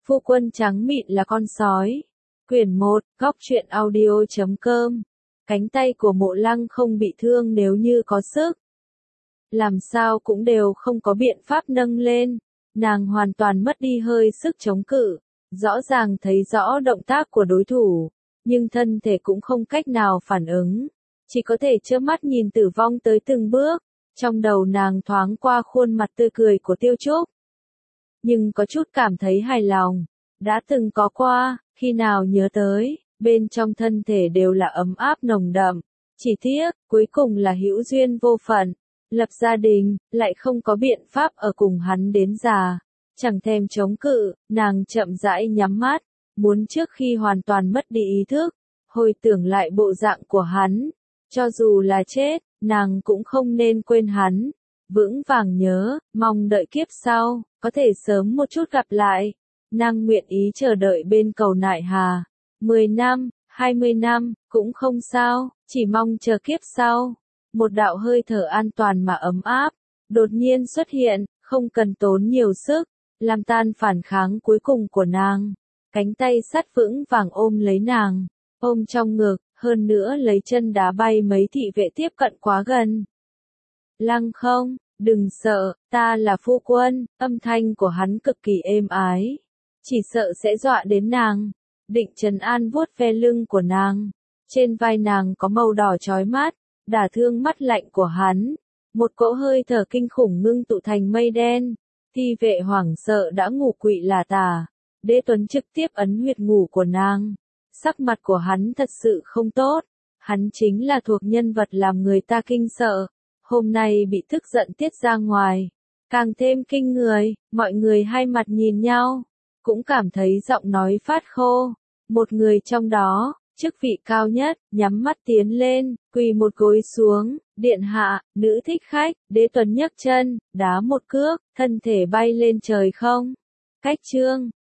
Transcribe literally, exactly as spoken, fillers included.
Phu quân trắng mịn là con sói. Quyển một, góc truyện audio chấm com. Cánh tay của Mộ Lăng không bị thương nếu như có sức. Làm sao cũng đều không có biện pháp nâng lên. Nàng hoàn toàn mất đi hơi sức chống cự. Rõ ràng thấy rõ động tác của đối thủ. Nhưng thân thể cũng không cách nào phản ứng. Chỉ có thể trơ mắt nhìn tử vong tới từng bước. Trong đầu nàng thoáng qua khuôn mặt tươi cười của Tiêu Trúc. Nhưng có chút cảm thấy hài lòng. Đã từng có qua, khi nào nhớ tới, bên trong thân thể đều là ấm áp nồng đậm. Chỉ tiếc, cuối cùng là hữu duyên vô phận. Lập gia đình, lại không có biện pháp ở cùng hắn đến già. Chẳng thèm chống cự, nàng chậm rãi nhắm mắt. Muốn trước khi hoàn toàn mất đi ý thức, hồi tưởng lại bộ dạng của hắn. Cho dù là chết, nàng cũng không nên quên hắn. Vững vàng nhớ, mong đợi kiếp sau, có thể sớm một chút gặp lại. Nàng nguyện ý chờ đợi bên cầu nại hà. Mười năm, hai mươi năm, cũng không sao, chỉ mong chờ kiếp sau. Một đạo hơi thở an toàn mà ấm áp, đột nhiên xuất hiện, không cần tốn nhiều sức, làm tan phản kháng cuối cùng của nàng. Cánh tay sắt vững vàng ôm lấy nàng, ôm trong ngực, hơn nữa lấy chân đá bay mấy thị vệ tiếp cận quá gần. Lăng không, đừng sợ, ta là phu quân, âm thanh của hắn cực kỳ êm ái. Chỉ sợ sẽ dọa đến nàng. Định trấn an vuốt ve lưng của nàng. Trên vai nàng có màu đỏ chói mắt, đả thương mắt lạnh của hắn. Một cỗ hơi thở kinh khủng ngưng tụ thành mây đen. Thi vệ hoảng sợ đã ngủ quỵ là tà. Đế Tuấn trực tiếp ấn huyệt ngủ của nàng. Sắc mặt của hắn thật sự không tốt. Hắn chính là thuộc nhân vật làm người ta kinh sợ. Hôm nay bị tức giận tiết ra ngoài. Càng thêm kinh người, mọi người hai mặt nhìn nhau. Cũng cảm thấy giọng nói phát khô. Một người trong đó, chức vị cao nhất, nhắm mắt tiến lên, quỳ một gối xuống, điện hạ, nữ thích khách, Đế Tuấn nhấc chân, đá một cước, thân thể bay lên trời không. Cách chương